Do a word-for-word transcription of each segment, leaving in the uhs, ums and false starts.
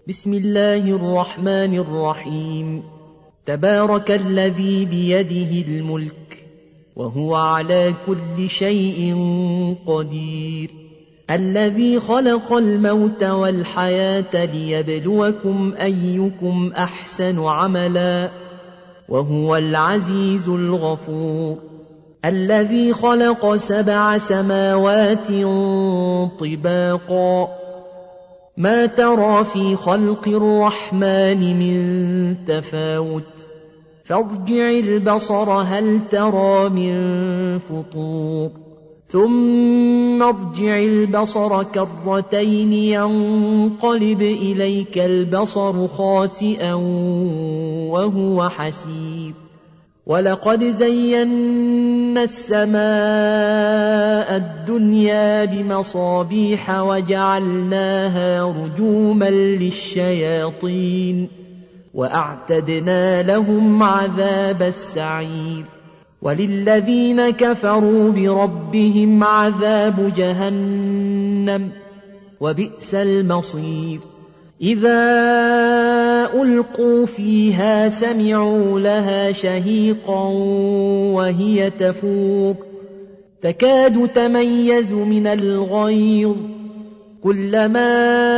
بسم الله الرحمن الرحيم. تبارك الذي بيده الملك وهو على كل شيء قدير، الذي خلق الموت والحياة ليبلوكم أيكم أحسن عملا وهو العزيز الغفور، الذي خلق سبع سماوات طباقا ما ترى في خلق الرحمن من تفاوت فارجع البصر هل ترى من فطور ثم ارجع البصر كرتين ينقلب إليك البصر خاسئا وهو حسير، ولقد زينا السماء الدنيا بمصابيح وجعلناها رجوما للشياطين وأعتدنا لهم عذاب السعير، وللذين كفروا بربهم عذاب جهنم وبئس المصير. إذا ألقوا فيها سمعوا لها شهيقا وهي تفور تكاد تميز من الغيظ، كلما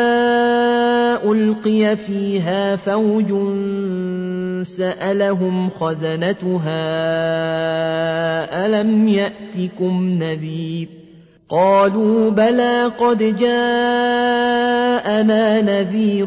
ألقي فيها فوج سألهم خزنتها ألم يأتكم نذير، قالوا بلى قد جاءنا نذير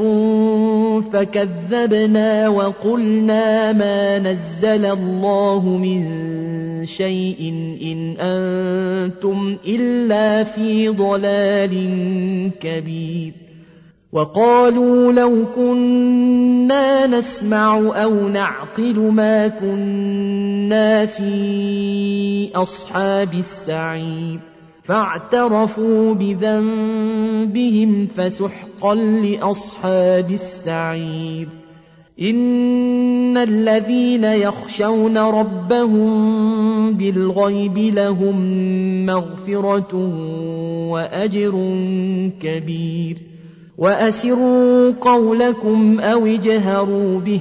فكذبنا وقلنا ما نزل الله من شيء إن أنتم إلا في ضلال كبير، وقالوا لو كنا نسمع أو نعقل ما كنا في أصحاب السعير، فاعترفوا بذنبهم فسحقا لأصحاب السعير. إن الذين يخشون ربهم بالغيب لهم مغفرة وأجر كبير، وأسروا قولكم أو اجهروا به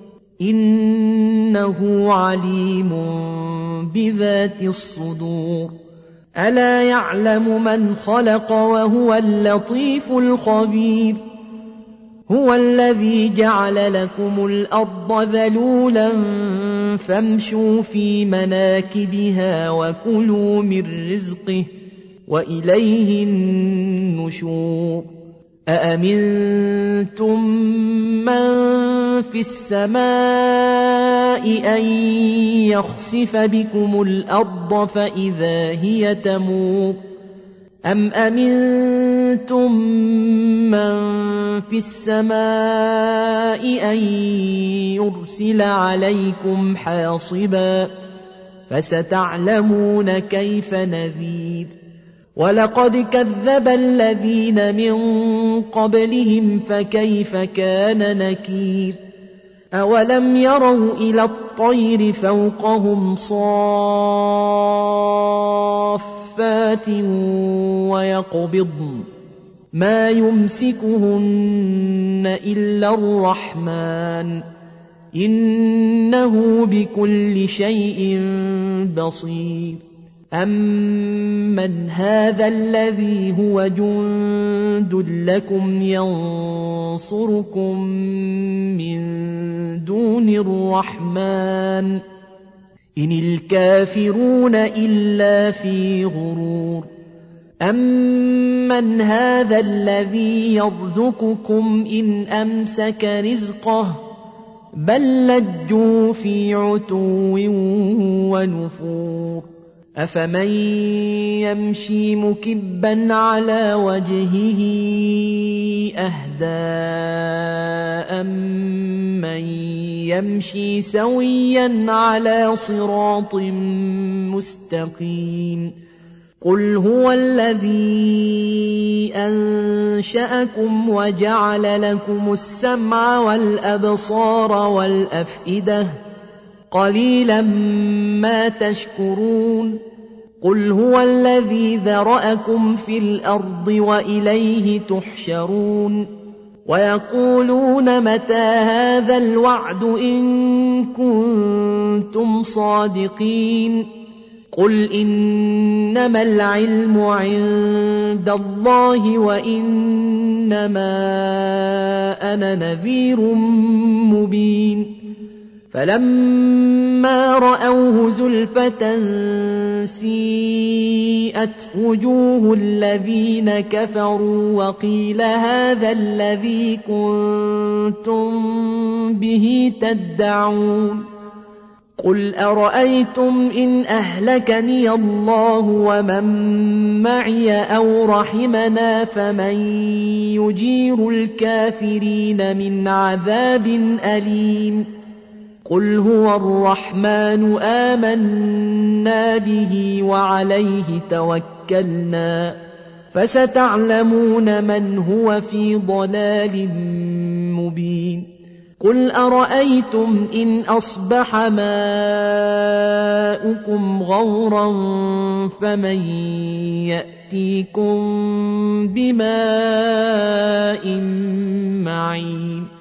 إنه عليم بذات الصدور. ألا يعلم من خلق وهو اللطيف الخبير، هو الذي جعل لكم الأرض ذلولا فامشوا في مناكبها وكلوا من رزقه وإليه النشور. أأمنتم من في السماء أن يخسف بكم الأرض فإذا هي تمور، أم أمنتم من في السماء أن يرسل عليكم حاصبا فستعلمون كيف نذير. ولقد كذب الذين من قبلهم فكيف كان نكير. أولم يروا إلى الطير فوقهم صافات ويقبضن ما يمسكهن إلا الرحمن إنه بكل شيء بصير. أمن هذا الذي هو جند لكم ينصركم من دون الرحمن إن الكافرون إلا في غرور. أمن هذا الذي يرزقكم إن أمسك رزقه بل لجوا في عتو ونفور. أفمن يمشي مكبا على وجهه أهدى أمن يمشي سويا على صراط مستقيم. قل هو الذي أنشأكم وجعل لكم السمع والأبصار والأفئدة قليلا ما تشكرون. قل هو الذي ذرأكم في الأرض وإليه تحشرون. ويقولون متى هذا الوعد إن كنتم صادقين قل إنما العلم عند الله وإنما أنا نذير مبين فلما رأوه زلفة سيئت وجوه الذين كفروا وقيل هذا الذي كنتم به تدعون قل أرأيتم إن أهلكني الله ومن معي أو رحمنا فمن يجير الكافرين من عذاب أليم قل هو الرحمن آمنا به وعليه توكلنا فستعلمون من هو في ضلال مبين قل أرأيتم إن أصبح ماؤكم غورا فمن يأتيكم بماء معين